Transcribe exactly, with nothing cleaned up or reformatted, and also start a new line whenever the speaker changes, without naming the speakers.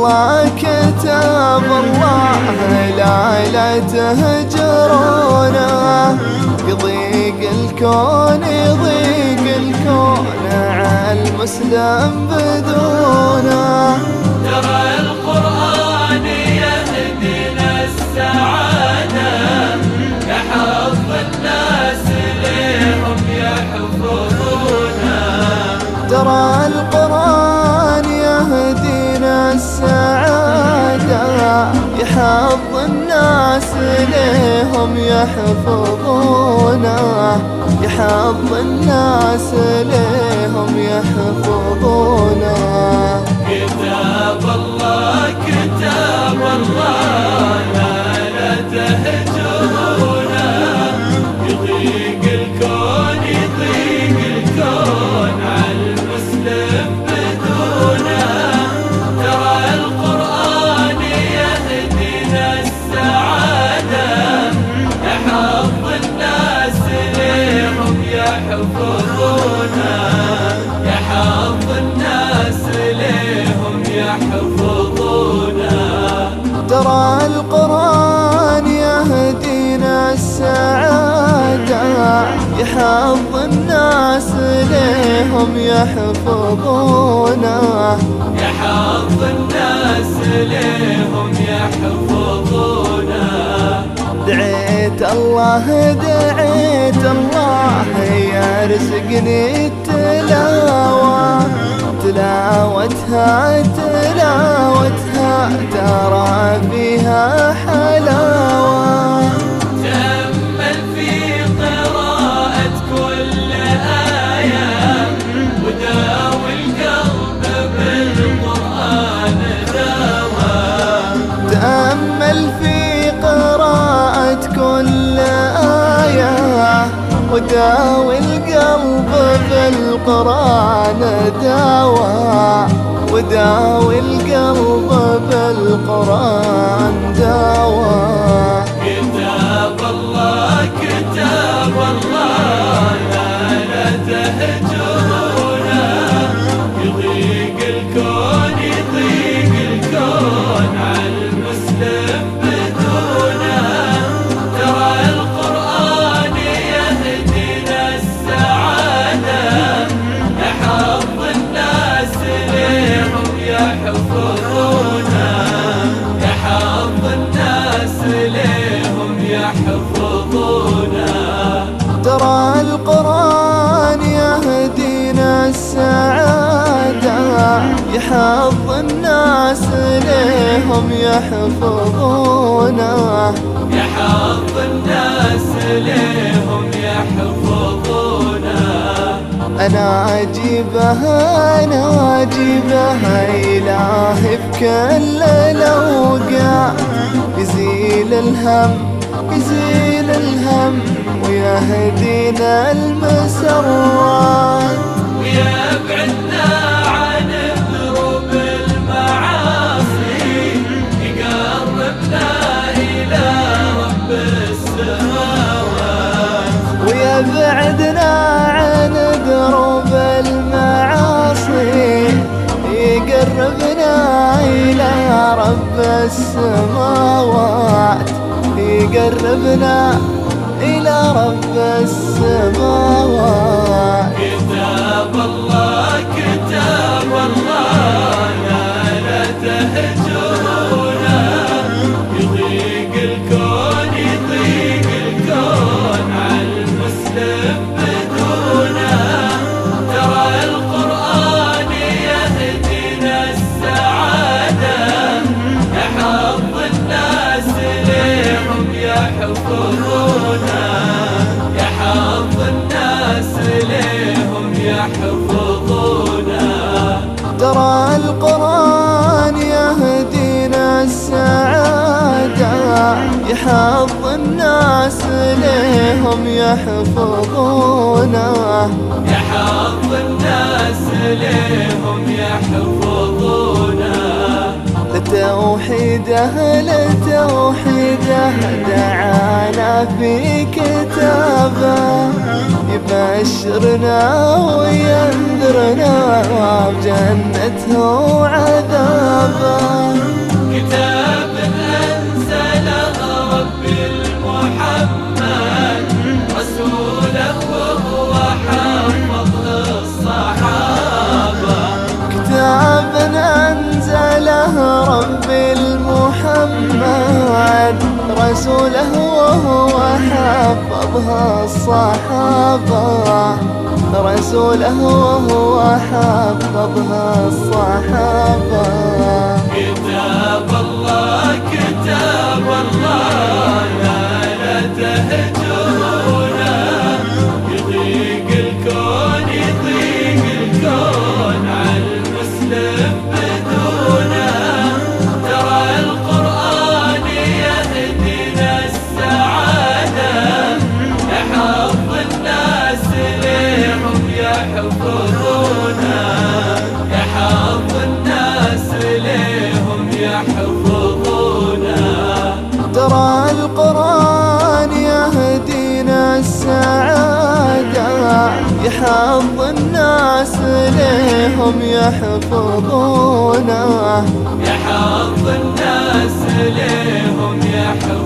الله كتاب الله لا لا تهجرونا، يضيق الكون يضيق الكون عالمسلم بدونا.
ترى القرآن يهدينا السعادة، يحفظ الناس ليهم يحفظونا.
ترى القرآن يهدينا السعادة، يحفظ الناس ليهم يحفظونا، يحفظ الناس ليهم يحفظونا.
كتاب الله كتاب الله لا لا تهجرونا، يضيق الكون يضيق الكون عالمسلم بدونا. ترى القرآن يهدينا السعادة، يحفظ الناس ليهم يحفظونا، يحفظ الناس ليهم يحفظونا.
ترى القرآن يهدينا السعادة، يحفظ الناس ليهم يحفظونا،
يحفظ الناس ليهم يحفظونا.
دعيت الله دعيت الله يرزقني التلاوة، تلاوتها تلاوتها ترى فيها حلاوة.
تأمل في قراءة كل آية، وداوي القلب بالقرآن دواء.
تأمل في قراءة كل آية، وداوي القلب بالقرآن دواء، وداوي القلب بالقرآن دواء.
كتاب الله كتاب الله لا لا تهجرونا، يضيق الكون يضيق الكون عالمسلم بدونا. ترى القرآن يهدينا السعادة، يحفظ الناس ليهم يحفظونا، يحفظ الناس ليهم يحفظونا.
ترى القرآن يهدينا السعادة، يحفظ الناس ليهم يحفظونا،
يحفظ الناس ليهم يحفظونا.
أنا أجيبه أنا أجيبه إلهي بكل الأوقات، يزيل الهم يزيل الهم ويهدينا المسرات،
ويبعدنا عن دروب المعاصي، يقربنا إلى رب السماوات.
ويبعدنا عن دروب المعاصي، يقربنا إلى رب السماوات، يقربنا إلى رب السماوات.
كتاب الله كتاب الله لا لا تهجرونا، يضيق الكون يضيق الكون عالمسلم بدونا. ترى القرآن يهدينا السعادة، يحفظ الناس ليهم يحفظونا، يحفظ الناس ليهم يحفظونا.
ترى القرآن يهدينا السعادة، يحفظ الناس ليهم يحفظونا،
يحفظ الناس ليهم يحفظونا.
لتوحيده لتوحيده دعانا في كتابه يبشرنا وينذرنا بجنته وعذابه.
كتاب أنزله ربي المحمد رسوله وهو حفظ الصحابة.
كتاب أنزله ربي المحمد رسوله وهو حفظها الصحابة. رسوله وهو حفظها الصحابة.
كتاب الله كتاب الله لا لا تهجرونه، يضيق الكون يضيق الكون على المسلم بدونه. ترى القرآن يهدينا السعادة، يحفظ الناس ليهم يحفظونه، يحفظ الناس ليهم يحفظونه.
ترى القرآن يهدينا السعادة، يحفظ الناس ليهم يحفظونه،
يحفظ الناس ليهم يحفظونه.